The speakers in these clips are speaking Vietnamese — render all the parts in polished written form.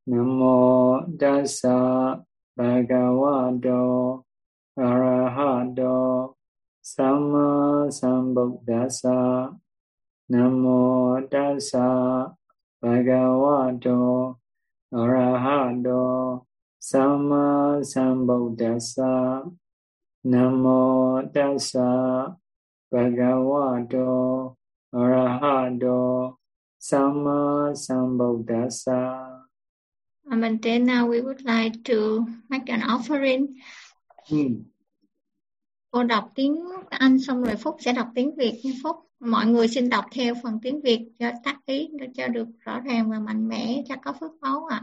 Namo Tassa Bhagavato Arahato Samma Sambuddhassa. Namo Tassa Bhagavato Arahato Samma Sambuddhassa. Namo Tassa Bhagavato Arahato Samma Sambuddhassa. Bante, now we would like to make an offering. Cô đọc tiếng Anh xong rồi Phúc sẽ đọc tiếng Việt nha Phúc. Mọi người xin đọc theo phần tiếng Việt cho tác ý, cho được rõ ràng và mạnh mẽ, cho có phước báu ạ.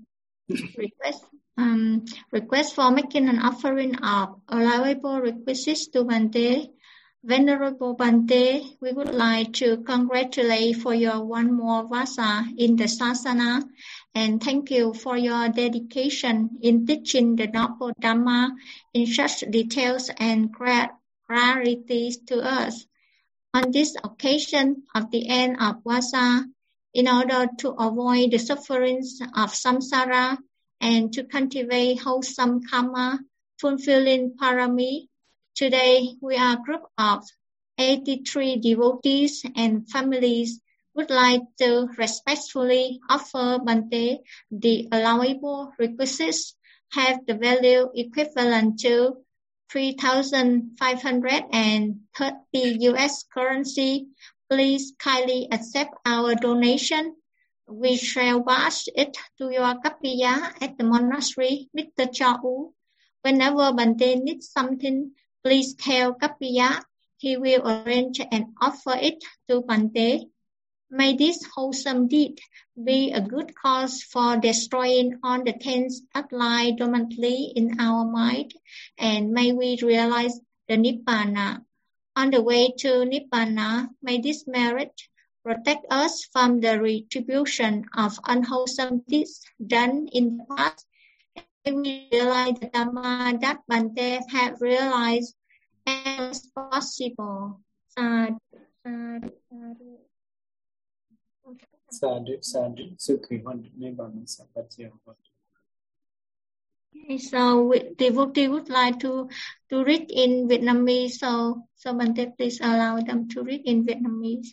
Request for making an offering of allowable requisites to Bante. Venerable Bante, we would like to congratulate for your one more vasa in the Sasana and thank you for your dedication in teaching the Noble Dhamma in such details and clarity to us. On this occasion of the end of vasa, in order to avoid the sufferings of samsara and to cultivate wholesome karma, fulfilling parami, today we are a group of 83 devotees and families would like to respectfully offer Bante the allowable requisites have the value equivalent to 3,530 US currency. Please kindly accept our donation. We shall pass it to your Kapiya at the monastery, Mr. Cho U. Whenever Bante needs something, please tell Kapiya. He will arrange and offer it to Bante. May this wholesome deed be a good cause for destroying all the things that lie dormantly in our mind, and may we realize the Nibbana. On the way to Nibbana, may this merit protect us from the retribution of unwholesome deeds done in the past. May we realize the Dhamma that Bante had realized as possible. Sadhu. So devotee would like to read in Vietnamese, so Bante please allow them to read in Vietnamese.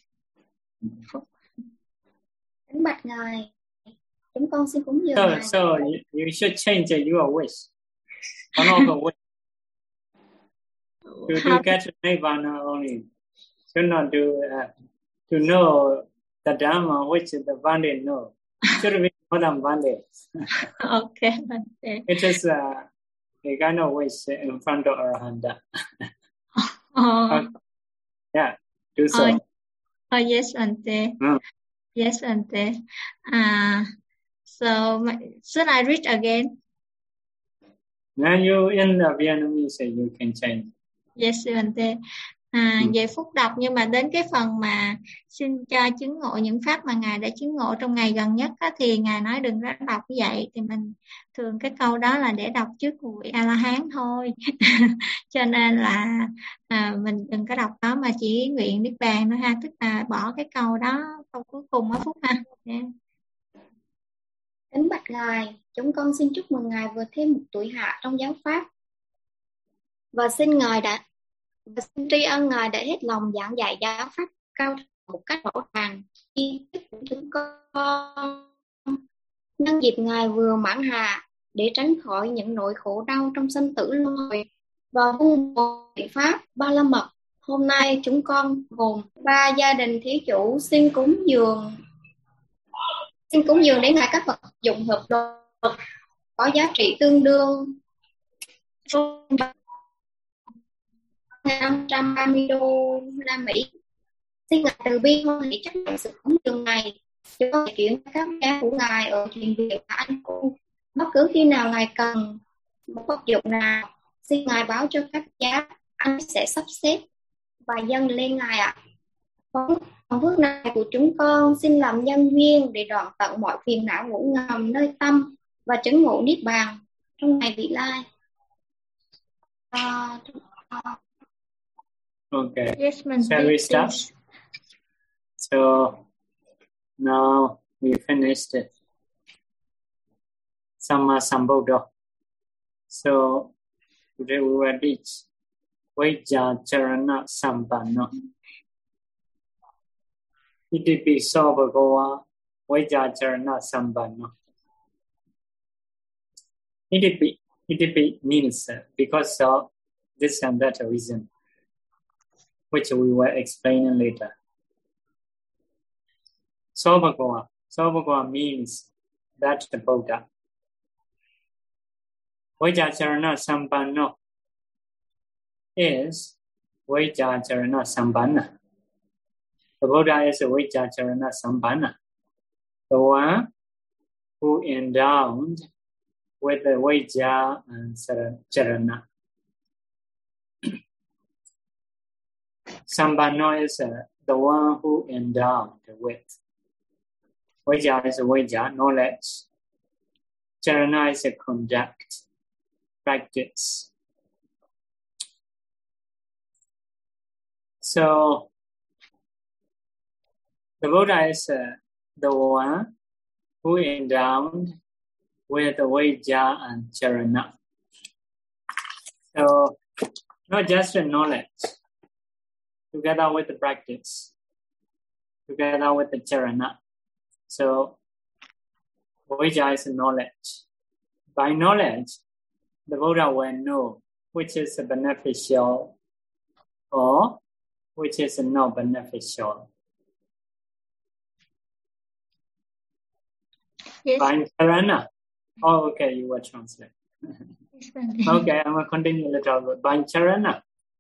Kính bạch ngài, chúng con xin cúng dường ngài. So you should change your wish. One of the wish. To get to Nibbana only. Should not do to know the Dhamma which the Bante know. Should be more than Bante. Okay, Bante. It is a kind of wish in front of Arahanta. Yeah, do so. Yes, Bante. Yes, Bante. So should I read again? Now you in the Vietnamese, you can change. Yes, Bante. Về Phúc đọc, nhưng mà đến cái phần mà xin cho chứng ngộ những pháp mà Ngài đã chứng ngộ trong ngày gần nhất á, thì Ngài nói đừng có đọc như vậy. Thì mình thường cái câu đó là để đọc trước vị A-la-hán thôi. Cho nên là mình đừng có đọc đó mà chỉ nguyện Niết Bàn thôi ha. Tức là bỏ cái câu đó, câu cuối cùng ở Phúc ha. Yeah. Kính bạch ngài, chúng con xin chúc mừng ngài vừa thêm một tuổi hạ trong giáo pháp và xin tri ân ngài đã hết lòng giảng dạy giáo pháp cao thượng một cách rõ ràng. Ý thức của chúng con nhân dịp ngài vừa mãn hạ để tránh khỏi những nỗi khổ đau trong sanh tử luân hồi và vun bồi biện pháp ba la mật. Hôm nay chúng con gồm 3 gia đình thí chủ xin cúng dường đến ngài các vật dụng hợp đồ có giá trị tương đương 530 đô la Mỹ. Xin ngài từ bi hoan hỷ chấp nhận sự cúng dường này, cho con chuyển các bé của ngài ở thiền viện và anh cô. Bất cứ khi nào ngài cần một vật dụng nào, xin ngài báo cho các giá, anh sẽ sắp xếp và dâng lên ngài ạ. Phần phước này của chúng con xin làm nhân duyên để đoạn tận mọi phiền não ngủ ngầm nơi tâm và chứng ngộ niết bàn trong ngày vị lai. Okay. Yes, Shall we start? So now we finished it. Samma Sambuddha. So today we will teach Vajjacharana Sampanna. Itipiso Bhagava Vajjacharana Sampanna. Itipi means because of this and that reason, which we will explain later. Sabhagava means that the Buddha. Vajjacharana Sampanna is Vajjacharana Sampanna. The Buddha is Vajjacharana Sampanna, the one who endowed with the Vajja and Charana. Sampanna is the one who endowed with. Vajja is Vajja, knowledge. Charana is a conduct, practice. So, the Buddha is the one who endowed with Vajja and Charana. So, not just the knowledge, together with the practice, together with the Charana. So, Vajja is knowledge. By knowledge, the Buddha will know which is beneficial or which is not beneficial. Yes. By Charana. Oh, okay, you will translate. Okay, I'm going to continue a little bit. By Charana.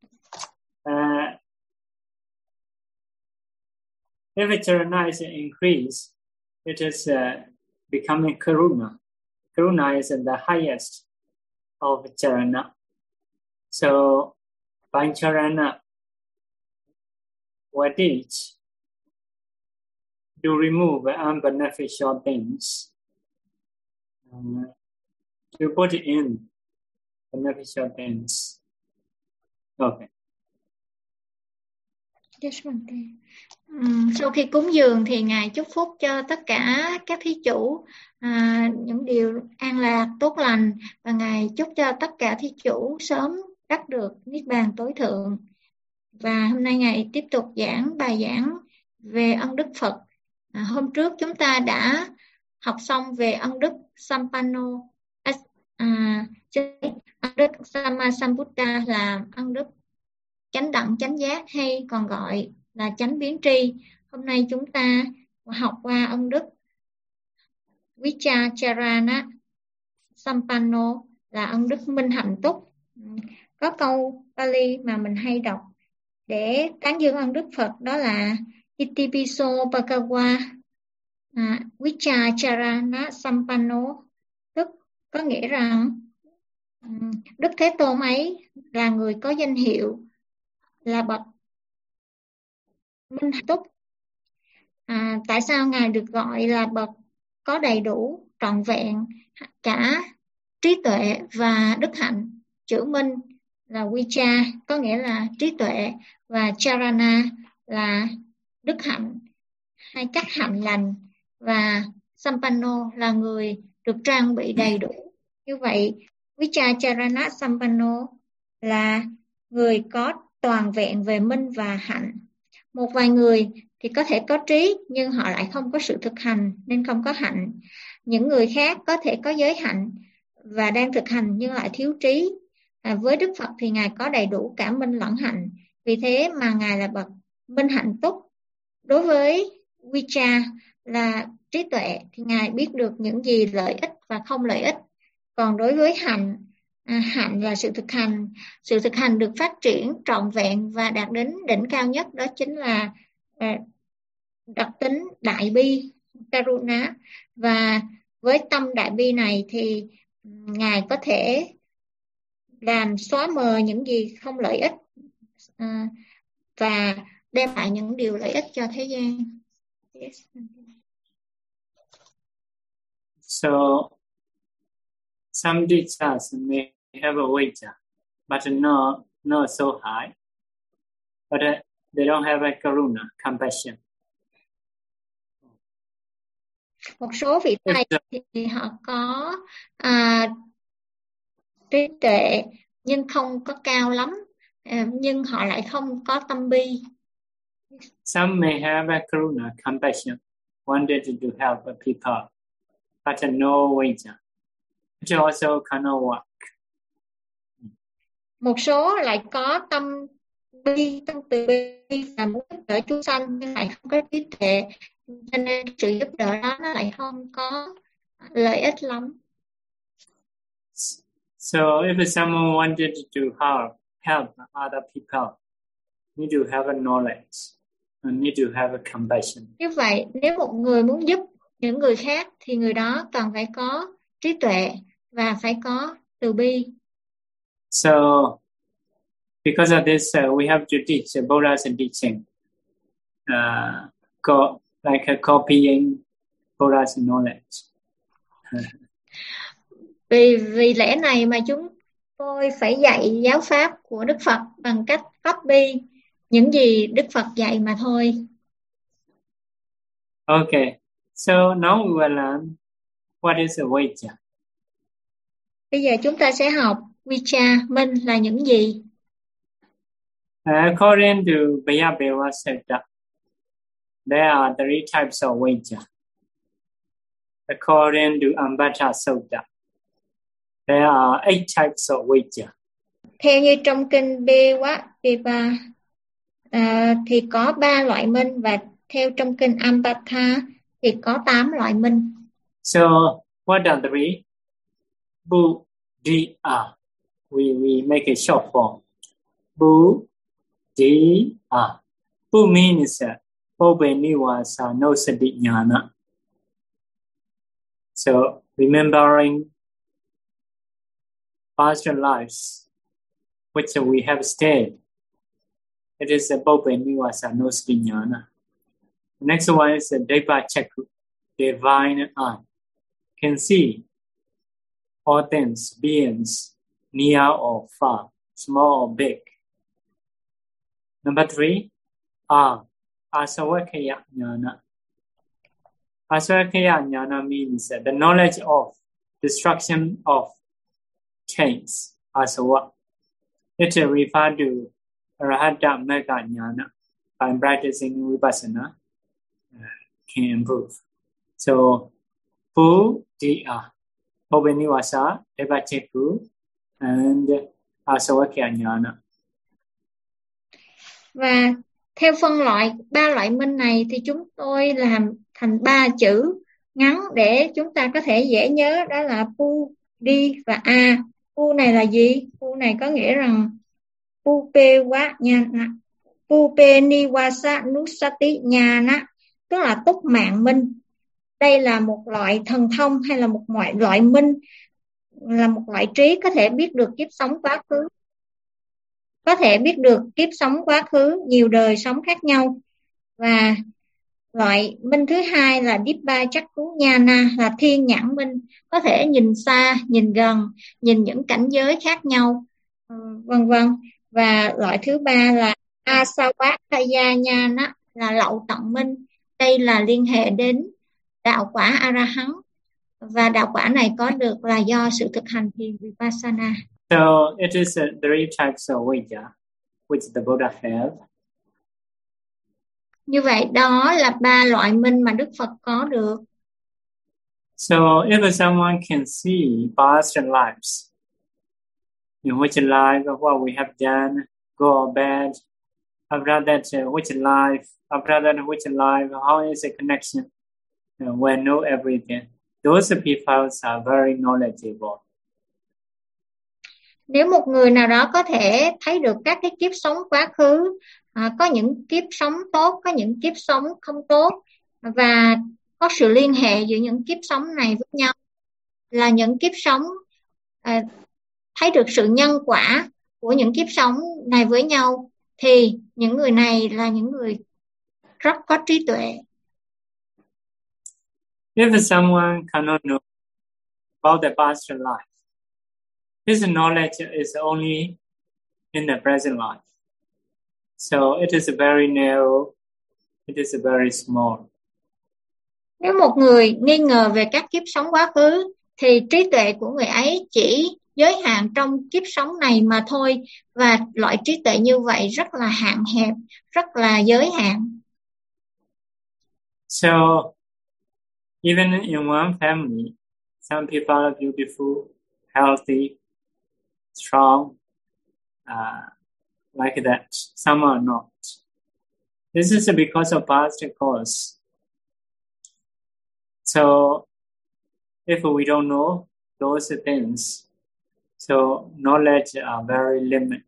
If a Charana is increased, it is becoming Karuna. Karuna is the highest of Charana. So, by Charana, we teach to remove unbeneficial things, to put in beneficial things. Okay. Sau khi cúng dường thì Ngài chúc phúc cho tất cả các thí chủ những điều an lạc, tốt lành, và Ngài chúc cho tất cả thí chủ sớm đắc được Niết Bàn tối thượng. Và hôm nay Ngài tiếp tục giảng bài giảng về ân đức Phật. Hôm trước chúng ta đã học xong về ân đức Sampanno, ân đức Samma Sambuddha là ân đức chánh đẳng chánh giác, hay còn gọi là chánh biến tri. Hôm nay chúng ta học qua ân đức Vajjacharana Sampanno là ân đức minh hạnh túc. Có câu Pali mà mình hay đọc để tán dương ân đức Phật, đó là Itipiso Bhagava Vajjacharana Sampanno, tức có nghĩa rằng Đức Thế Tôn ấy là người có danh hiệu là bậc minh hạnh túc. Tại sao Ngài được gọi là bậc có đầy đủ, trọn vẹn cả trí tuệ và đức hạnh? Chữ minh là Vijja, có nghĩa là trí tuệ, và Charana là đức hạnh, hay các hạnh lành, và Sampanno là người được trang bị đầy đủ. Như vậy, Vajjacharana Sampanno là người có toàn vẹn về minh và hạnh. Một vài người thì có thể có trí nhưng họ lại không có sự thực hành nên không có hạnh. Những người khác có thể có giới hạnh và đang thực hành nhưng lại thiếu trí. Với Đức Phật thì Ngài có đầy đủ cả minh lẫn hạnh. Vì thế mà Ngài là bậc minh hạnh túc. Đối với Vijja là trí tuệ thì Ngài biết được những gì lợi ích và không lợi ích. Còn đối với hạnh, hạnh là sự thực hành. Sự thực hành được phát triển trọn vẹn và đạt đến đỉnh cao nhất, đó chính là đặc tính đại bi, Karuna. Và với tâm đại bi này thì Ngài có thể làm xóa mờ những gì không lợi ích và đem lại những điều lợi ích cho thế gian. Yes. So, some teachers may have a Vajja, but not so high. But they don't have a Karuna, compassion. Một số vị thầy thì họ có trí tuệ nhưng không có cao lắm, nhưng họ lại không có tâm bi. Some may have a karuna, compassion, wanted to help people, but no vaja. It also cannot work. Một số lại có tâm bi, tâm từ bi và muốn giúp đỡ chúng sanh nhưng lại không có trí tuệ, cho nên sự giúp đỡ đó nó lại không có lợi ích lắm. So if someone wanted to help other people, need to have a knowledge and need to have a compassion. Như vậy, nếu một người muốn giúp những người khác thì người đó cần phải có trí tuệ và phải có từ bi. So because of this, we have to teach Buddha's teaching, like copying Buddha's knowledge. Vì lẽ này mà chúng tôi phải dạy giáo pháp của Đức Phật bằng cách copy những gì Đức Phật dạy mà thôi. Okay, so now we will learn what is a vaja. Bây giờ chúng ta sẽ học vicha, minh là những gì. According to Vayabheva Sutta, there are 3 types of vaja. According to Ambata Sutta, there are 8 types of vaja. Theo như trong kinh Vayabheva thì có 3 loại minh, và theo trong kinh Ambata thì có 8 loại minh. So what are 3? Buddhiya. We make a short form. Buddhiya. Bu means Bobbe Niwasa no Sati Jnana. So remembering past lives which we have stayed. It is a Bobbe Niwasa no Sati Jnana. The next one is Deva Chakku, divine eye. Can see all things, beings, near or far, small or big. Number 3, Asavakaya Jnana. Asavakaya Jnana means the knowledge of destruction of chains, asava. It refers to Arahata Mega Jnana. By practicing Vipassana, can improve. So, Buddhiya, Bobeniwasa, Devachekku, and Asavakya Jnana. Và theo phân loại 3 loại minh này thì chúng tôi làm thành 3 chữ ngắn để chúng ta có thể dễ nhớ, đó là Pu, Di và A. Pu này là gì? Pu này có nghĩa rằng Pupeniwasa Nusati Jnana, tức là túc mạng minh. Đây là một loại thần thông hay là một loại minh, là một loại trí có thể biết được kiếp sống quá khứ. Có thể biết được kiếp sống quá khứ, nhiều đời sống khác nhau. Và loại minh thứ hai là Dibba Chakku Jnana, là thiên nhãn minh, có thể nhìn xa, nhìn gần, nhìn những cảnh giới khác nhau, vân vân. Và loại thứ ba là Asavakaya Jnana, là lậu tận minh. Đây là liên hệ đến đạo quả A-la-hán, và đạo quả này có được là do sự thực hành thiền Vipassana. So it is 3 types of vaja which the Buddha had. Như vậy đó là 3 loại minh mà Đức Phật có được. So if someone can see past lives, in which life what we have done, good or bad, after that which life, how is the connection, we know everything. Those people are very knowledgeable. Nếu một người nào đó có thể thấy được các cái kiếp sống quá khứ, có những kiếp sống tốt, có những kiếp sống không tốt, và có sự liên hệ giữa những kiếp sống này với nhau, là những kiếp sống thấy được sự nhân quả của những kiếp sống này với nhau, thì những người này là những người rất có trí tuệ. If someone cannot know about the past life, his knowledge is only in the present life. So it is very narrow, it is very small. Nếu một người nghi ngờ về các kiếp sống quá khứ, thì trí tuệ của người ấy chỉ giới hạn trong kiếp sống này mà thôi, và loại trí tuệ như vậy rất là hạn hẹp, rất là giới hạn. So, even in one family, some people are beautiful, healthy, strong, like that. Some are not. This is because of past cause. So, if we don't know those things, so knowledge are very limited.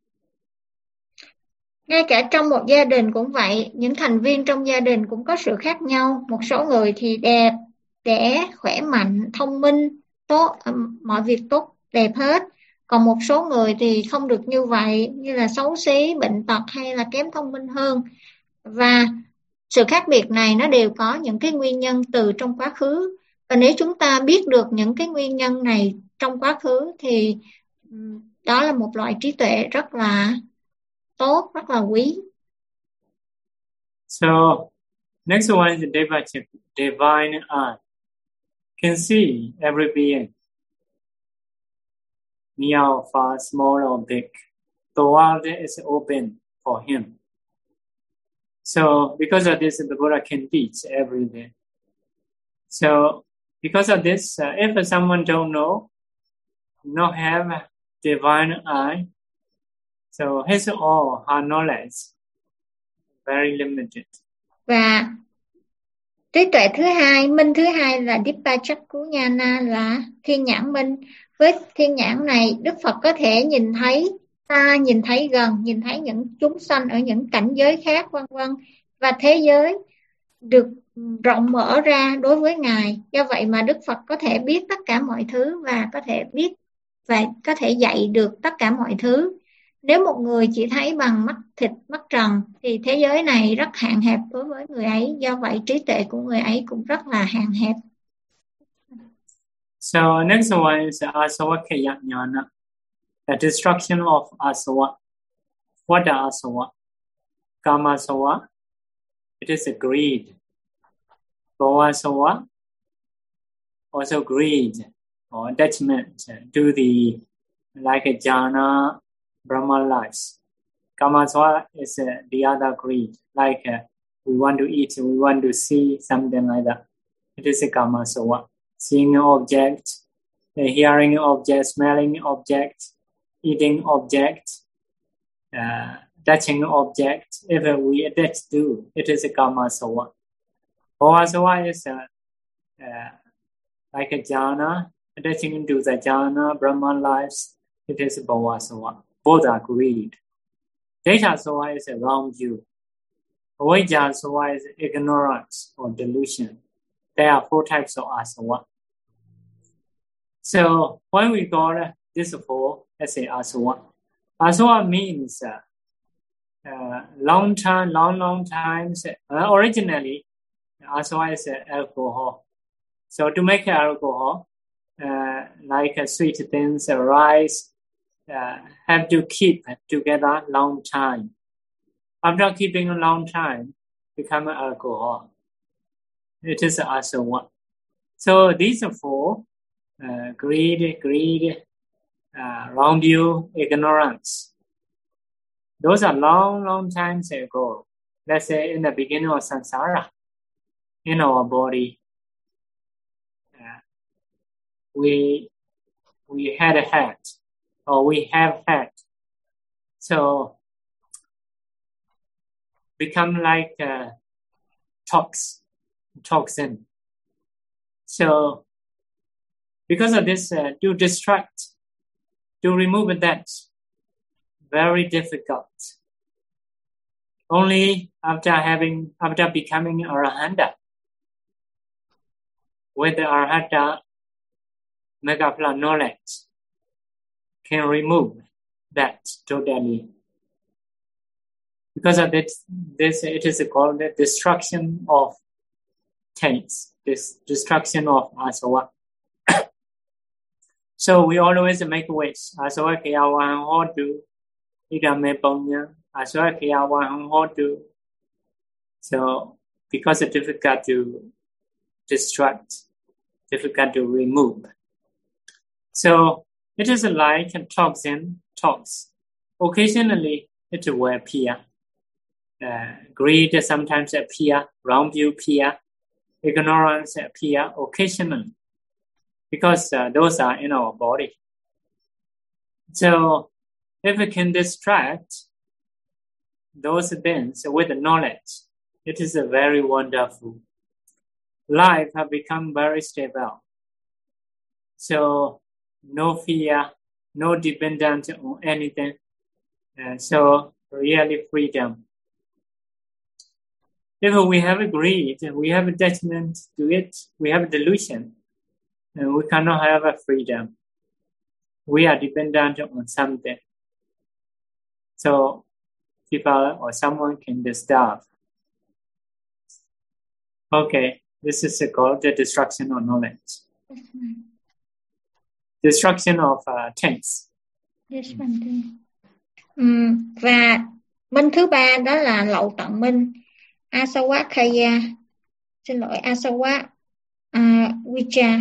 Ngay cả trong một gia đình cũng vậy, những thành viên trong gia đình cũng có sự khác nhau. Một số người thì đẹp, đẽ, khỏe mạnh, thông minh, tốt, mọi việc tốt đẹp hết. Còn một số người thì không được như vậy, như là xấu xí, bệnh tật hay là kém thông minh hơn. Và sự khác biệt này nó đều có những cái nguyên nhân từ trong quá khứ. Và nếu chúng ta biết được những cái nguyên nhân này trong quá khứ thì đó là một loại trí tuệ rất là tốt, rất là quý. So, next one is divine eye. Can see every being, near or far, small or big. The world is open for him. So, because of this, the Buddha can teach every day. So, because of this, if someone don't know, not have divine eye, so his or her knowledge very limited. Và trí tuệ thứ hai, minh thứ hai là Dippacakkuyana, là thiên nhãn minh. Với thiên nhãn này, Đức Phật có thể nhìn thấy xa, nhìn thấy gần, nhìn thấy những chúng sanh ở những cảnh giới khác, vân vân, và thế giới được rộng mở ra đối với Ngài. Do vậy mà Đức Phật có thể biết tất cả mọi thứ và có thể biết và có thể dạy được tất cả mọi thứ. Nếu một người chỉ thấy bằng mắt thịt, mắt trần thì thế giới này rất hạn hẹp đối với người ấy. Do vậy trí tuệ của người ấy cũng rất là hạn hẹp. So next one is asavakkhaya jnana, the destruction of asava. What are asava? Kama asava, it is a greed. Bhava asava, also greed or attachment to the like a jhana, Brahma lives. Kama asava is the other greed, like we want to eat, we want to see something like that. It is a kama asava. Seeing an object, hearing an object, smelling an object, eating an object, touching an object. If we attach to, it is a kama asava. Bhava asava is like a jhana, attaching to the jhana, Brahman lives. It is bhava asava. Both are greed. Deta asava is a wrong view. Avijja asava is ignorance or delusion. There are 4 types of asava. So when we got this 4 as a asava, asava means long time. Originally, asava is alcohol. So to make alcohol, like sweet things, rice, have to keep together long time. After keeping a long time, become alcohol. It is asava. So these 4. Greed, wrong view, ignorance. Those are long times ago. Let's say in the beginning of samsara, in our body, we had a head, or we have head. So become like toxin. So because of this, to distract, to remove that, very difficult. Only after becoming Arahanta, with the Arahanta Megaphala knowledge, can remove that totally. Because of this it is called the destruction of taints, this destruction of asava. So we always make wish. Asavakkhaya vahang hotu, idame punya, asavakkhaya vahang hotu. So because it's difficult to distract, difficult to remove. So it is like toxin talks. Occasionally it will appear. Greed sometimes appear, wrong view appear, ignorance appear occasionally, because those are in our body. So if we can distract those things with knowledge, it is a very wonderful. Life has become very stable. So no fear, no dependence on anything. So really freedom. If we have greed, we have attachment to it, we have delusion, and we cannot have a freedom. We are dependent on something. So people or someone can disturb. Okay, this is called the destruction of knowledge. Destruction of things. Yes, và minh thứ ba đó là lậu tận minh, Asawakaya. Xin lỗi, Asawa Vicha.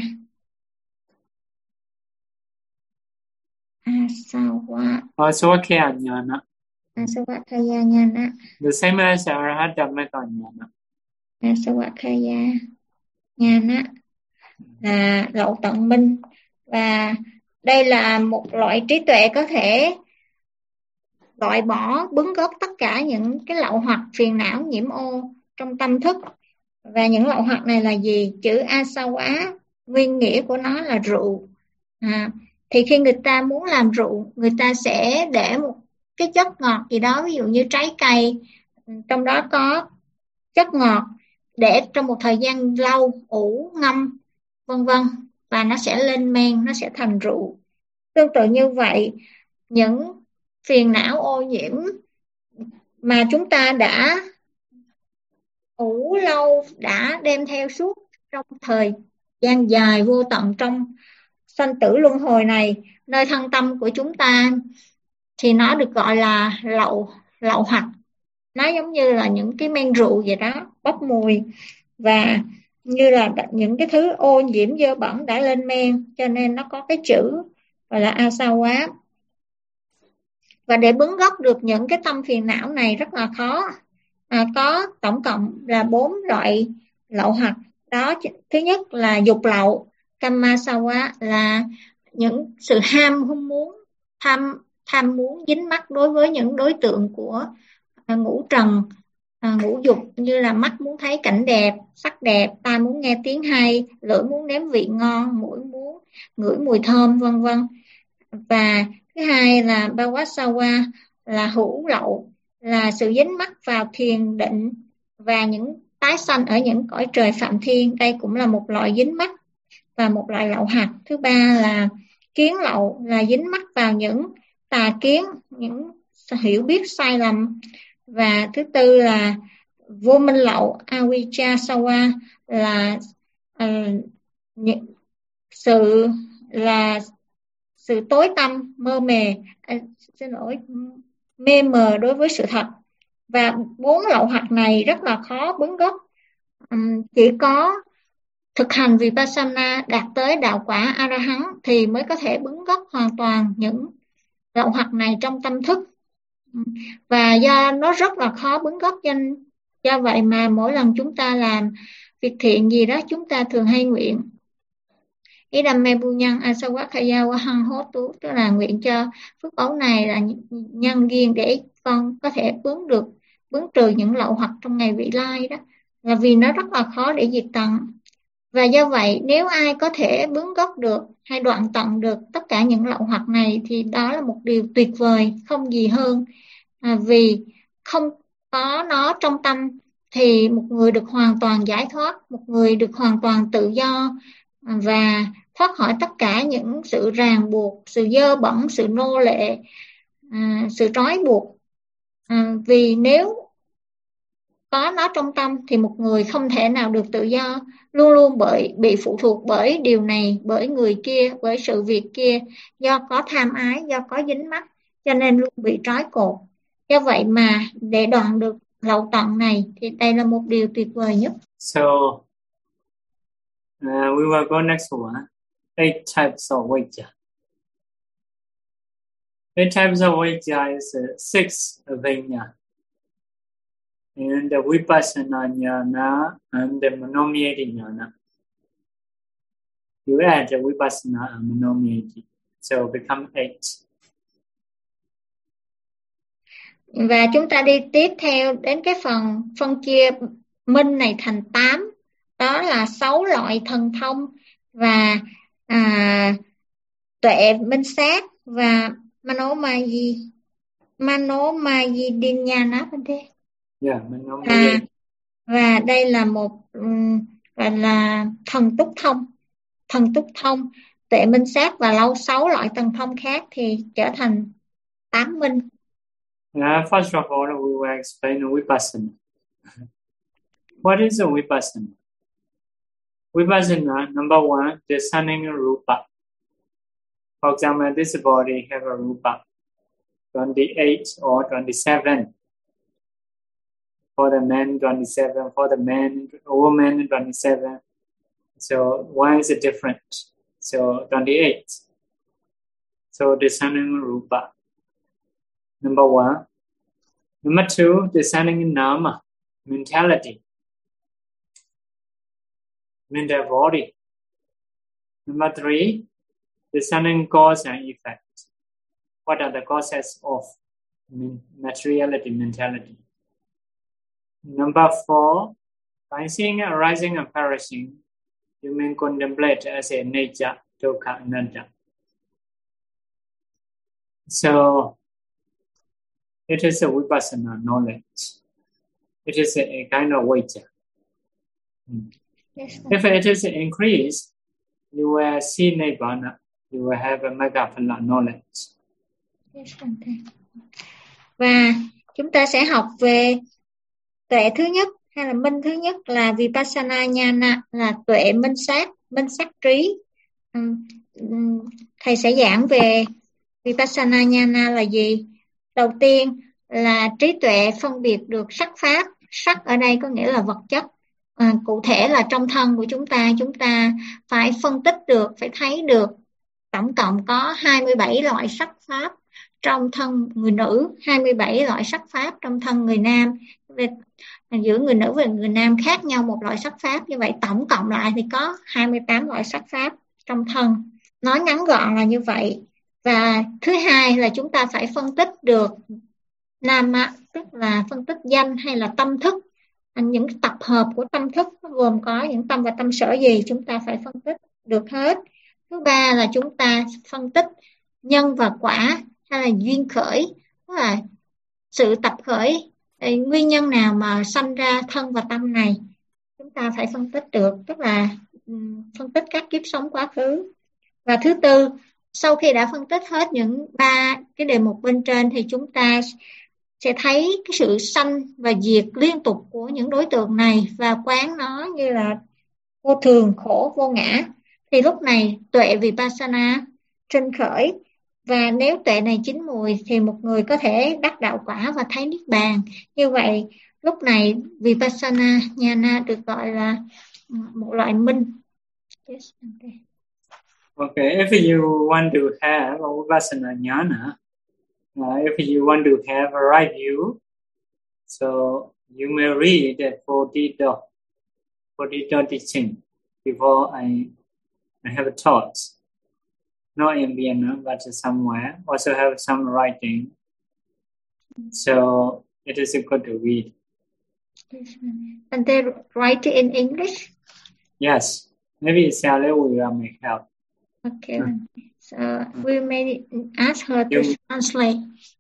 Asawakaya Jnana. Asawakaya Jnana. The same as Arhattamaka Jnana. Asawakaya Jnana là lậu tận minh, và đây là một loại trí tuệ có thể loại bỏ, bứng gốc tất cả những cái lậu hoặc phiền não nhiễm ô trong tâm thức. Và những lậu hoặc này là gì? Chữ asawa, nguyên nghĩa của nó là rượu. Thì khi người ta muốn làm rượu, người ta sẽ để một cái chất ngọt gì đó, ví dụ như trái cây, trong đó có chất ngọt, để trong một thời gian lâu, ủ, ngâm, vân vân, và nó sẽ lên men, nó sẽ thành rượu. Tương tự như vậy, những phiền não ô nhiễm mà chúng ta đã ủ lâu, đã đem theo suốt trong thời gian dài vô tận trong sanh tử luân hồi này, nơi thân tâm của chúng ta, thì nó được gọi là lậu hoặc. Nó giống như là những cái men rượu vậy đó, bốc mùi, và như là những cái thứ ô nhiễm dơ bẩn đã lên men, cho nên nó có cái chữ gọi là asawa. Và để bứng gốc được những cái tâm phiền não này rất là khó. Có tổng cộng là 4 loại lậu hoặc. Đó, thứ nhất là dục lậu, kamasawa, là những sự ham muốn, tham muốn dính mắc đối với những đối tượng của ngũ trần, ngũ dục, như là mắt muốn thấy cảnh đẹp, sắc đẹp, tai muốn nghe tiếng hay, lưỡi muốn nếm vị ngon, mũi muốn ngửi mùi thơm, vân vân. Và thứ hai là bawasawa, là hữu lậu, là sự dính mắc vào thiền định và những tái sanh ở những cõi trời phạm thiên. Đây cũng là một loại dính mắc và một loại lậu hoặc. Thứ ba là kiến lậu, là dính mắc vào những tà kiến, những hiểu biết sai lầm. Và thứ tư là vô minh lậu, avijja sawa, là sự tối tăm, mê mờ đối với sự thật. Và 4 lậu hoặc này rất là khó bứng gốc. Chỉ có thực hành vipassana, đạt tới đạo quả A-la-hán thì mới có thể bứng gốc hoàn toàn những lậu hoặc này trong tâm thức. Và do nó rất là khó bứng gốc, do vậy mà mỗi lần chúng ta làm việc thiện gì đó, chúng ta thường hay nguyện Idam bu nhân asawakaya wahang hotu, tức là nguyện cho phước báu này là nhân duyên để con có thể bướng trừ những lậu hoặc trong ngày vị lai đó, là vì nó rất là khó để diệt tận. Và do vậy nếu ai có thể bướng gốc được hay đoạn tận được tất cả những lậu hoặc này thì đó là một điều tuyệt vời, không gì hơn. Vì không có nó trong tâm thì một người được hoàn toàn giải thoát, một người được hoàn toàn tự do và thoát khỏi tất cả những sự ràng buộc, sự dơ bẩn, sự nô lệ, sự trói buộc. Vì nếu có nó trong tâm thì một người không thể nào được tự do, luôn luôn bị phụ thuộc bởi điều này, bởi người kia, bởi sự việc kia, do có tham ái, do có dính mắc, cho nên luôn bị trói cột. Do vậy mà để đoạn được lậu tận này thì đây là một điều tuyệt vời nhất. So We will go next one. 8 types of Vajja. 8 types of Vajja is 6 Vajna. And the Vipassana Jnana and the Manomyeti Jnana. You add the Vipassana and Manomyeti. So become 8. Và chúng ta đi tiếp theo đến cái phần phân chia minh này thành 8. Đó là 6 loại thần thông và tuệ minh sát và Manomayidinnyana. Yeah, Manomayeti. Và đây là một gọi là thần túc thông, tuệ minh sát và 6 loại thần thông khác thì trở thành 8 minh. First of all, we will explain Vipassana. What is a Vipassana? Vipassana, number 1, discerning rupa. For example, this body have a rupa, 28 or 27. For the man, 27. For the woman, 27. So why is it different? So 28. So discerning rupa. Number 1. Number 2, discerning nama, mental body. Number 3, discerning cause and effect. What are the causes of materiality, mentality? Number 4, by seeing arising and perishing, you may contemplate as a nature, dukkha, anatta. So, it is a Vipassana knowledge. It is a kind of Vajja. Yes, if it is increased, you will see Nibbana. You will have a Maggaphala knowledge. Yes, và chúng ta sẽ học về tuệ thứ nhất hay là minh thứ nhất là Vipassana Jnana, là tuệ minh sát trí. Thầy sẽ giảng về Vipassana Jnana là gì. Đầu tiên là trí tuệ phân biệt được sắc pháp. Sắc ở đây có nghĩa là vật chất. Cụ thể là trong thân của chúng ta phải phân tích được, phải thấy được tổng cộng có 27 loại sắc pháp trong thân người nữ, 27 loại sắc pháp trong thân người nam. Giữa người nữ và người nam khác nhau một loại sắc pháp, như vậy tổng cộng lại thì có 28 loại sắc pháp trong thân. Nói ngắn gọn là như vậy. Và thứ hai là chúng ta phải phân tích được nama, tức là phân tích danh hay là tâm thức. Những tập hợp của tâm thức gồm có những tâm và tâm sở gì, chúng ta phải phân tích được hết. Thứ ba là chúng ta phân tích nhân và quả hay là duyên khởi, tức là sự tập khởi, nguyên nhân nào mà sanh ra thân và tâm này, chúng ta phải phân tích được, tức là phân tích các kiếp sống quá khứ. Và thứ tư, sau khi đã phân tích hết những 3 cái đề mục bên trên thì chúng ta sẽ thấy cái sự sanh và diệt liên tục của những đối tượng này và quán nó như là vô thường, khổ, vô ngã. Thì lúc này tuệ Vipassana sinh khởi, và nếu tuệ này chín mùi thì một người có thể đắc đạo quả và thấy niết bàn. Như vậy lúc này Vipassana Jnana được gọi là một loại minh. Yes, okay, if you want to have a Vipassana Jnana, if you want to have a right view, so you may read the 40 teaching before I have a thought. Not in Vienna, but somewhere. Also have some writing. So it is good to read. And they write it in English? Yes. Maybe Sally will help. Okay. So we may ask her to translate.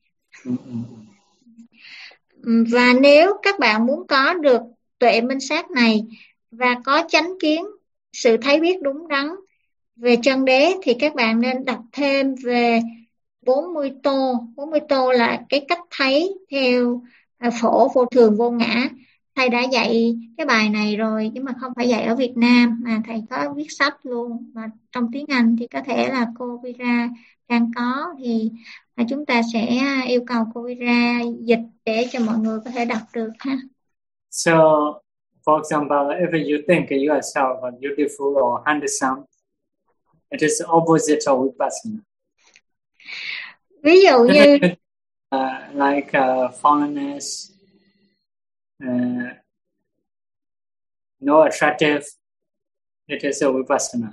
Và nếu các bạn muốn có được tuệ minh sát này và có chánh kiến, sự thấy biết đúng đắn về chân đế, thì các bạn nên đọc thêm về 40 tô. 40 tô là cái cách thấy theo phổ, vô thường, vô ngã. Thầy đã dạy cái bài này rồi, nhưng mà không phải dạy ở Việt Nam, mà thầy có viết sách luôn. Và trong tiếng Anh thì có thể là cô Vira đang có, thì chúng ta sẽ yêu cầu cô Vira dịch để cho mọi người có thể đọc được ha. So For example, if you think yourself beautiful or handsome, it is opposite of vipassana. Ví dụ như like fondness, no attractive, it is a vipassana.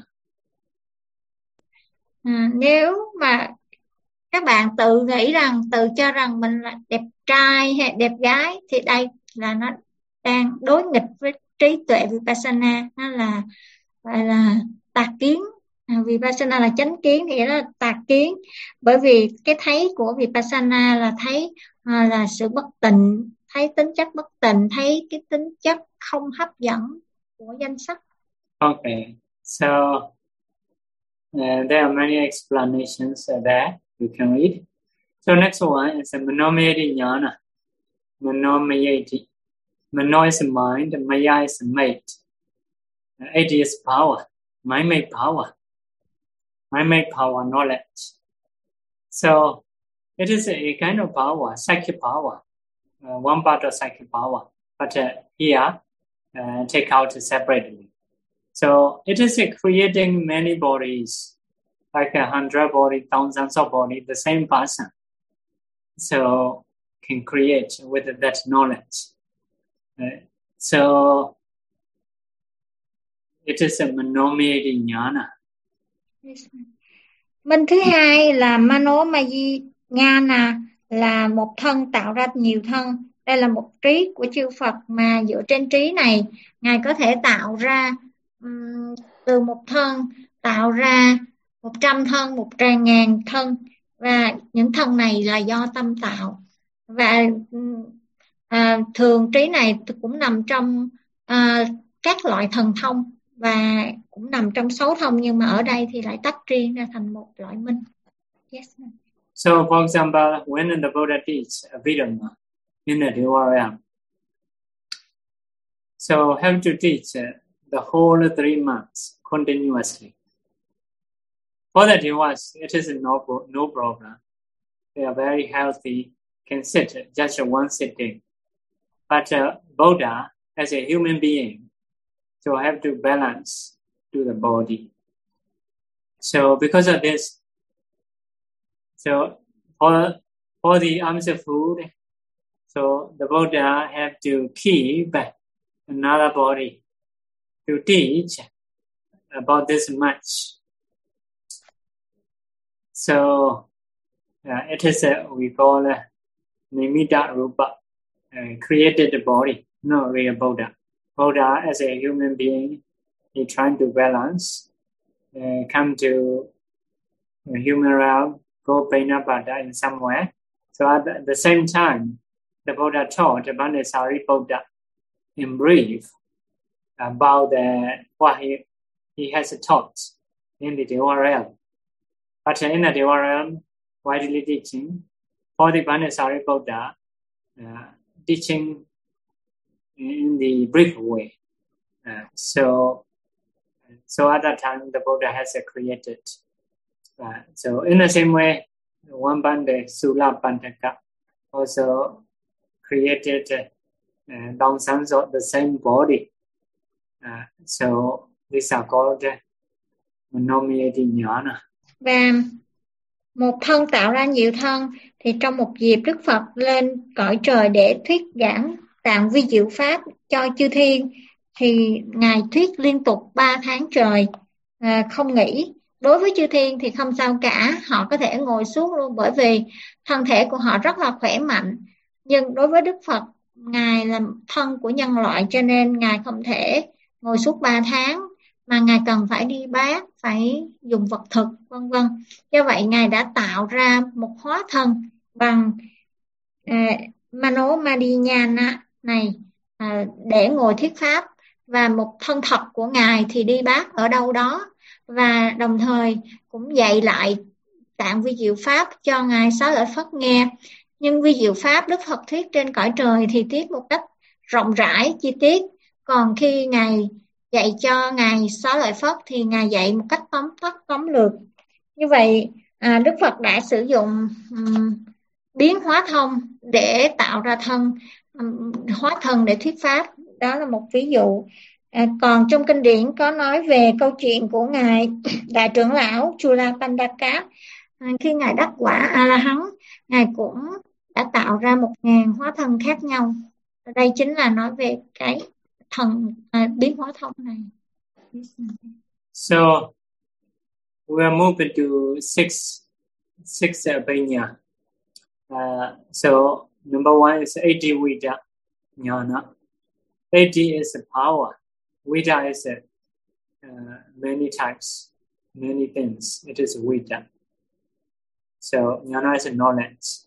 Nếu mà các bạn tự nghĩ rằng, tự cho rằng mình là đẹp trai hay đẹp gái, thì đây là nó đang đối nghịch với trí tuệ vipassana. Nó là gọi là tà kiến. Vipassana là chánh kiến, thì đó là tà kiến. Bởi vì cái thấy của vipassana là thấy là sự bất tịnh, thấy tính chất bất tịnh, thấy cái tính chất không hấp dẫn của danh sắc. Okay, so there are many explanations there you can read. So next one is a Manomayati Jnana. Manomayati. Mano is mind, Maya is mate. Adi is power. Mind made power. Mind made power, knowledge. So it is a kind of power, psychic power. One part of psychic power. But here, take out separately. So it is creating many bodies, like 100 bodies, thousands of bodies, the same person. So can create with that knowledge. So it is a Manomayati Jnana. Minh thứ hai là Manomayati Jnana, là một thân tạo ra nhiều thân. Đây là một trí của chư Phật mà dựa trên trí này, Ngài có thể tạo ra từ một thân, tạo ra 100 thân, 100.000 thân. Và những thân này là do tâm tạo. Và thường trí này cũng nằm trong các loại thần thông, và cũng nằm trong 6 thông, nhưng mà ở đây thì lại tách riêng ra thành một loại minh. Yes. So, for example, when the Buddha teaches Abhidhamma in the Deva realm, so have to teach the whole 3 months continuously. For the Devas, it is no problem. They are very healthy, can sit just one sitting. But Buddha, as a human being, so have to balance to the body. So because of this, so for the arms of food, so the Buddha have to keep another body to teach about this much. So it is we call Nimitta Rupa, created body, not real Buddha. Buddha as a human being, he trying to balance, come to human realm, go Painapada in somewhere. So at the same time, the Buddha taught Bhante Sariputta in brief about what he has taught in the Deva realm. But in the Deva realm, widely teaching, for the Bhante Sariputta, teaching in the brief way. So at that time, the Buddha has created. So in the same way, one Bhante Sulapantaka also created thousands of the same body. So these are called Manomayati Jnana. Và một thân tạo ra nhiều thân, thì trong một dịp Đức Phật lên cõi trời để thuyết giảng Tạng Vi Diệu Pháp cho chư thiên, thì Ngài thuyết liên tục 3 tháng trời, không nghỉ. Đối với chư thiên thì không sao cả, họ có thể ngồi xuống luôn, bởi vì thân thể của họ rất là khỏe mạnh. Nhưng đối với Đức Phật, Ngài là thân của nhân loại, cho nên Ngài không thể ngồi suốt 3 tháng, mà Ngài cần phải đi bát, phải dùng vật thực, vân vân. Do vậy Ngài đã tạo ra một hóa thân bằng Manomayati Jnana này để ngồi thuyết pháp, và một thân thật của Ngài thì đi bát ở đâu đó, và đồng thời cũng dạy lại Tạng Vi Diệu Pháp cho Ngài Xá Lợi Phất nghe. Nhưng Vi Diệu Pháp Đức Phật thuyết trên cõi trời thì thuyết một cách rộng rãi, chi tiết. Còn khi Ngài dạy cho Ngài Xá Lợi Phất thì Ngài dạy một cách tóm tắt, tóm lược. Như vậy Đức Phật đã sử dụng biến hóa thông để tạo ra thân, hóa thân để thuyết pháp, đó là một ví dụ. Còn trong kinh điển có nói về câu chuyện của ngài đại trưởng lão Chula Pandaka. Khi ngài đắc quả A-la-hán, ngài cũng đã tạo ra 1000 hóa thân khác nhau. Đây chính là nói về cái thần biến hóa thông này. So we are moving to six Abhanya. So number one is Adi-Vida Jnana. Adi is a power. Vida is many types, many things. It is Vida. So Jnana is a knowledge.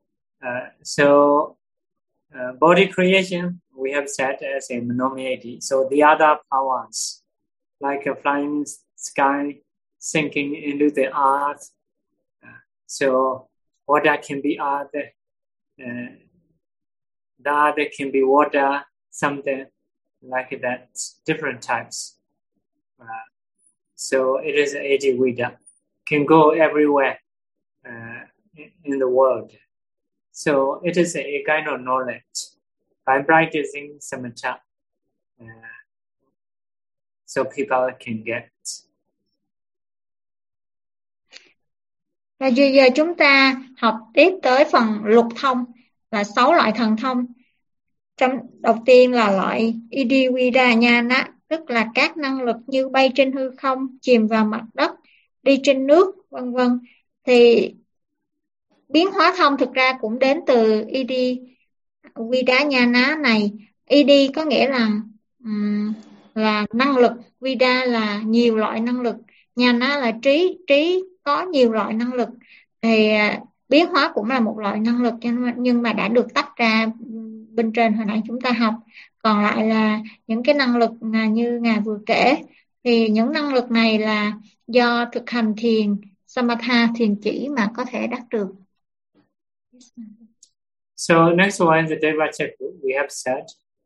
Body creation we have said as a monomyady. So the other powers, like a flying sky, sinking into the earth. So water can be earth, the other can be water, something like that, different types. So it is Adi-Vida, can go everywhere in the world. So it is a kind of knowledge. By practicing samatha, so people can get. Và giờ chúng ta học tiếp tới phần lục thông, là 6 loại thần thông. Trong đầu tiên là loại Adi-Vida Jnana, tức là các năng lực như bay trên hư không, chìm vào mặt đất, đi trên nước, vân vân. Thì biến hóa thông thực ra cũng đến từ Adi-Vida Jnana này. Adi có nghĩa là năng lực, Vida là nhiều loại năng lực, Jnana là trí có nhiều loại năng lực. Thì biến hóa cũng là một loại năng lực, nhưng mà đã được tách ra bên trên hồi nãy chúng ta học. Còn lại là những cái năng lực như ngài vừa kể. Thì những năng lực này là do thực hành thiền Samatha, thiền chỉ mà có thể đắc được. So next one is the Devachakra, we have said.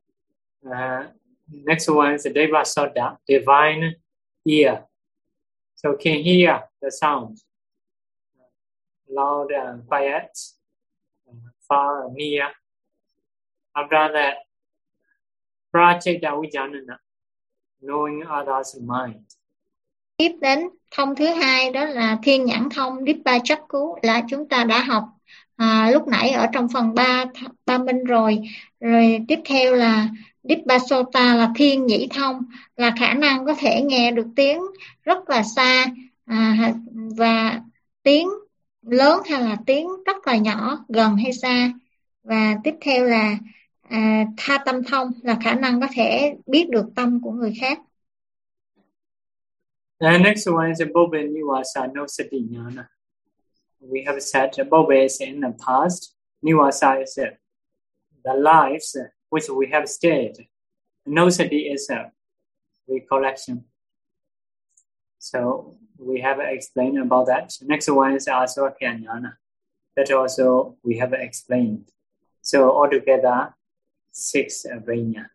Next one is the Devasoda, divine ear. So can hear the sound, loud and quiet, far and near. After that, Prachitta Vijnana, knowing others' mind. Tiếp đến thông thứ hai, đó là thiên nhãn thông Dibbachakku, là chúng ta đã học lúc nãy ở trong phần 3 minh rồi. Rồi tiếp theo là Dibbasota là thiên nhĩ thông, là khả năng có thể nghe được tiếng rất là xa, và tiếng lớn hay là tiếng rất là nhỏ, gần hay xa. Và tiếp theo là tha tâm thông, là khả năng có thể biết được tâm của người khác. And next one is Bobbe Nivasa Nosati Jnana. We have said Bobbe is in the past, Nivasa is the lives which we have stayed. Nosati is a recollection. So we have explained about that. Next one is Asvakya Jnana. That also we have explained. So altogether 6 Abhanya.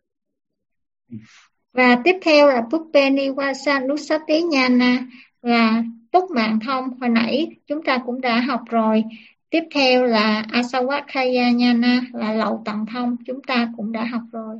Và tiếp theo là Puppe Nivasa Nusati Jnana, là túc mạng thông, hồi nãy chúng ta cũng đã học rồi. Tiếp theo là Asavakkhaya Jnana, là lậu tận thông, chúng ta cũng đã học rồi.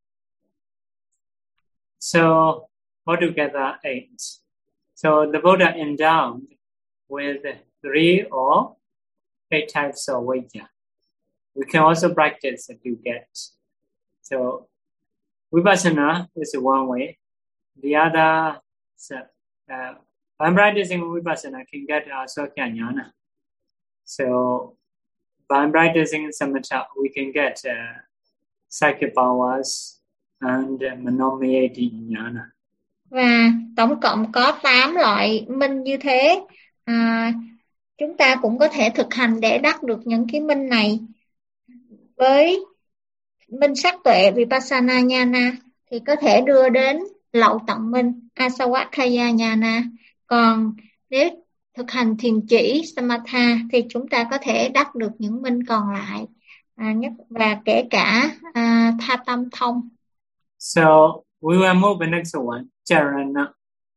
So altogether 8. So the Buddha endowed with 3 or 8 types of Vajja. We can also practice to get. So Vipassana is one way. The other, by practicing Vipassana, can get Asvakya Jnana. So by practicing Samatha, we can get psychic powers and Monomyadi Jnana. Và tổng cộng có 8 loại minh như thế. Chúng ta cũng có thể thực hành để đắc được những cái minh này. Với minh sắc tuệ Vipassana Jnana thì có thể đưa đến lậu tận minh Asavakkhaya Jnana. Còn nếu thực hành thiền chỉ Samatha thì chúng ta có thể đắc được những minh còn lại, và kể cả tha tâm thông. So we will move the next one, Charana.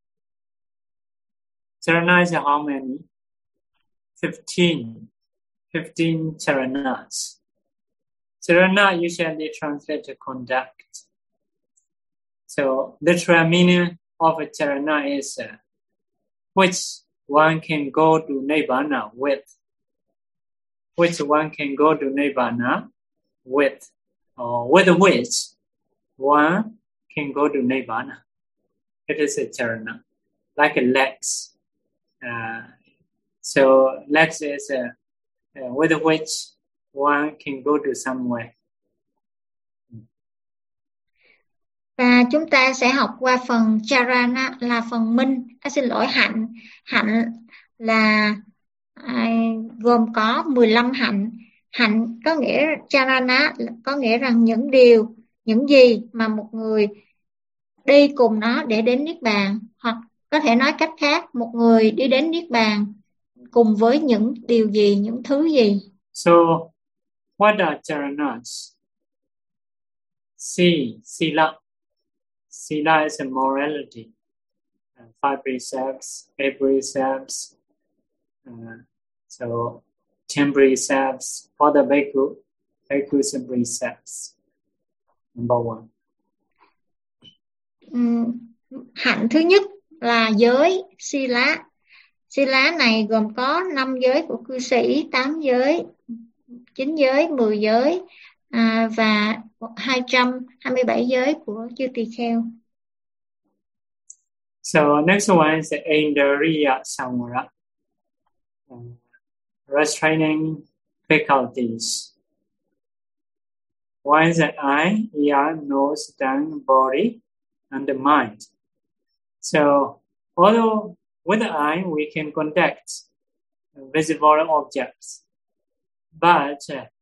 Charana is how many? 15 charanas. Charana usually translates to conduct. So the literal meaning of a charana is which one can go to Nibbana with. Which one can go to Nibbana with, or with which one can go to Nibbana. It is a charana, like a legs. So legs is with which one can go to somewhere. Và chúng ta sẽ học qua phần charana là phần minh, hạnh. Hạnh là gồm có 15 hạnh. Hạnh có nghĩa charana có nghĩa rằng những gì mà một người đi cùng nó để đến niết bàn, hoặc có thể nói cách khác, một người đi đến niết bàn cùng với những điều gì, những thứ gì. So what are charanas? Sila. Sila is a morality. 5 precepts, 8 precepts. So 10 precepts for the bhikkhu. Bhikkhu's precepts. Number 1. Hạnh thứ nhất là giới, sila. Sila này gồm có 5 giới của cư sĩ, 8 giới, 9 giới, 10 giới và 227 giới của chư tỳ kheo. So next one is Indriya Samvara. Restraining faculties. One is the eye, ear, nose, tongue, body, and the mind. So although with the eye we can contact visible objects, but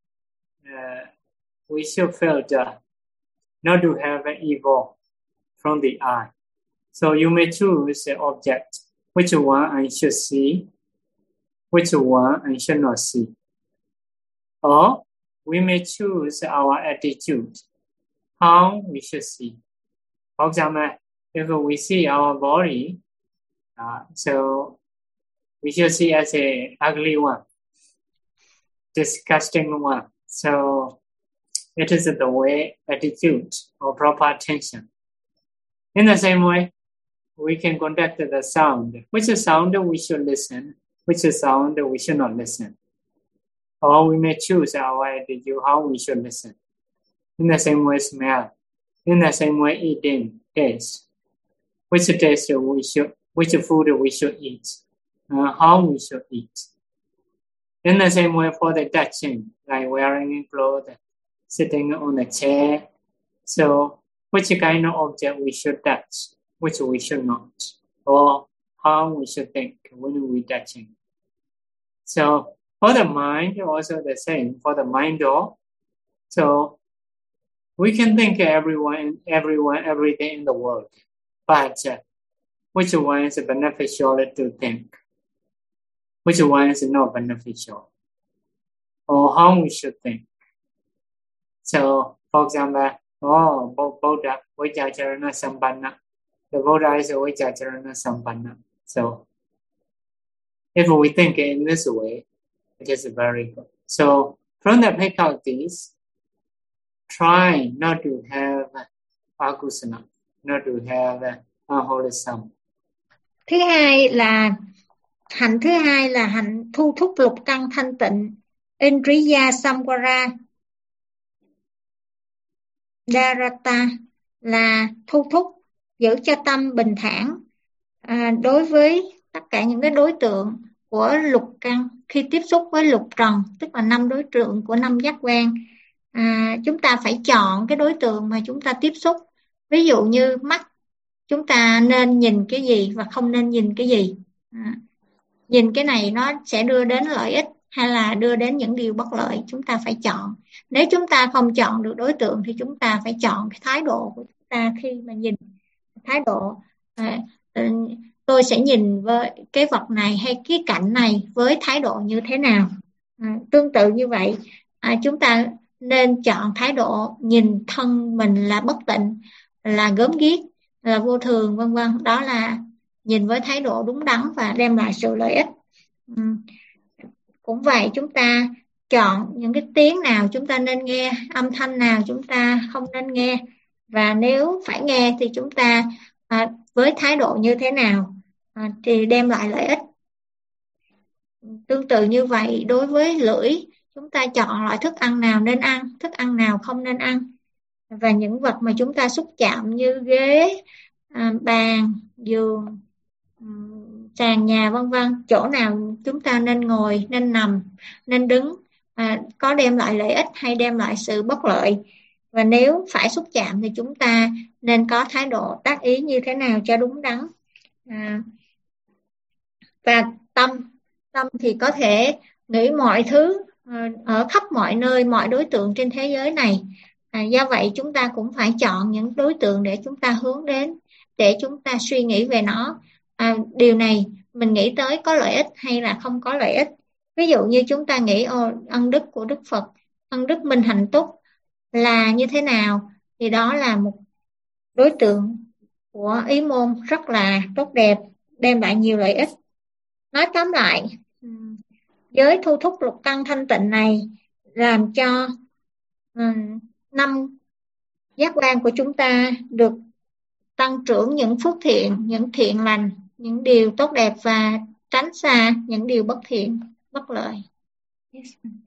we should filter not to have an evil from the eye. So you may choose the object, which one I should see, which one I should not see. Or we may choose our attitude, how we should see. For example, if we see our body, so we should see as a ugly one, disgusting one. So it is the way, attitude, or proper attention. In the same way, we can contact the sound. Which sound we should listen, which sound we should not listen. Or we may choose our attitude, how we should listen. In the same way, smell. In the same way, eating, taste. Which food we should eat, how we should eat. In the same way for the touching, like wearing clothes, sitting on a chair. So which kind of object we should touch, which we should not, or how we should think when we touching. So for the mind, also the same. For the mind, so we can think everyone, every day in the world, but which one is beneficial to think? Which one is not beneficial? Or how we should think? So, for example, Buddha, Vajracharana Sampanna. The Buddha is Vajracharana Sampanna. So, if we think in this way, it is very good. So, from the faculties, try not to have akusana, not to have unwholesome. Hạnh thứ hai là hạnh thu thúc lục căn thanh tịnh, Indriya Samvara. Dharata là thu thúc giữ cho tâm bình thản đối với tất cả những cái đối tượng của lục căn khi tiếp xúc với lục trần, tức là 5 đối tượng của 5 giác quan. Chúng ta phải chọn cái đối tượng mà chúng ta tiếp xúc. Ví dụ như mắt, chúng ta nên nhìn cái gì và không nên nhìn cái gì. Nhìn cái này nó sẽ đưa đến lợi ích hay là đưa đến những điều bất lợi, chúng ta phải chọn. Nếu chúng ta không chọn được đối tượng thì chúng ta phải chọn cái thái độ của chúng ta khi mà nhìn. Thái độ tôi sẽ nhìn với cái vật này hay cái cảnh này với thái độ như thế nào. Tương tự như vậy, chúng ta nên chọn thái độ nhìn thân mình là bất tịnh, là gớm ghiếc, là vô thường, vân vân. Đó là nhìn với thái độ đúng đắn và đem lại sự lợi ích. Cũng vậy, chúng ta chọn những cái tiếng nào chúng ta nên nghe, âm thanh nào chúng ta không nên nghe. Và nếu phải nghe thì chúng ta với thái độ như thế nào thì đem lại lợi ích. Tương tự như vậy, đối với lưỡi, chúng ta chọn loại thức ăn nào nên ăn, thức ăn nào không nên ăn. Và những vật mà chúng ta xúc chạm như ghế, bàn, giường, sàn nhà vân vân, chỗ nào chúng ta nên ngồi, nên nằm, nên đứng, có đem lại lợi ích hay đem lại sự bất lợi. Và nếu phải xúc chạm thì chúng ta nên có thái độ tác ý như thế nào cho đúng đắn. Và tâm thì có thể nghĩ mọi thứ ở khắp mọi nơi, mọi đối tượng trên thế giới này. Do vậy chúng ta cũng phải chọn những đối tượng để chúng ta hướng đến, để chúng ta suy nghĩ về nó. Điều này mình nghĩ tới có lợi ích hay là không có lợi ích. Ví dụ như chúng ta nghĩ ân đức của Đức Phật, ân đức Minh Hạnh Túc là như thế nào, thì đó là một đối tượng của ý môn rất là tốt đẹp, đem lại nhiều lợi ích. Nói tóm lại, giới thu thúc lục căn thanh tịnh này làm cho 5 giác quan của chúng ta được tăng trưởng những phước thiện, những thiện lành, những điều tốt đẹp và tránh xa những điều bất thiện, bất lợi. Yes.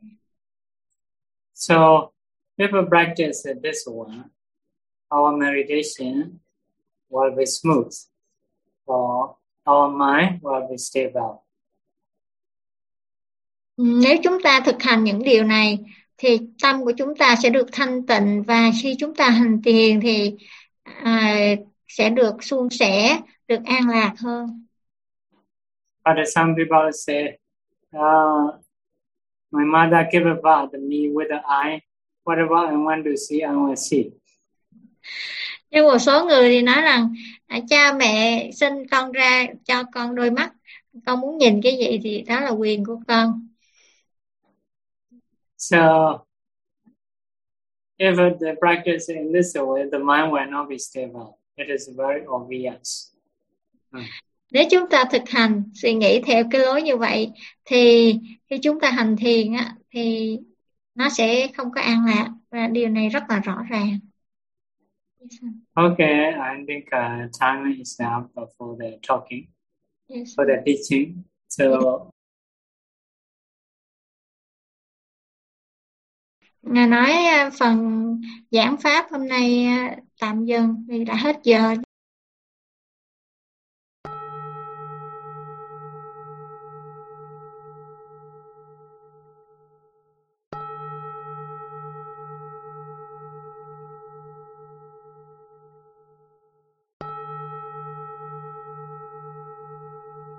So, if we practice this one, our meditation will be smooth, or our mind will be stable. Nếu chúng ta thực hành những điều này thì tâm của chúng ta sẽ được thanh tịnh, và khi chúng ta hành thiền thì sẽ được suôn sẻ, được an lạc hơn. But some people say, my mother gave birth to me with an eye. Whatever I want to see, I will see. Nhưng một số người thì nói rằng cha mẹ sinh con ra cho con đôi mắt, con muốn nhìn cái gì thì đó là quyền của con. So, if the practice in this way, the mind will not be stable. It is very obvious. Nếu chúng ta thực hành suy nghĩ theo cái lối như vậy thì khi chúng ta hành thiền thì nó sẽ không có an lạc, và điều này rất là rõ ràng. Okay, I think time is up for the talking, Yes. for the teaching. So, Ngài nói phần giảng pháp hôm nay tạm dừng vì đã hết giờ.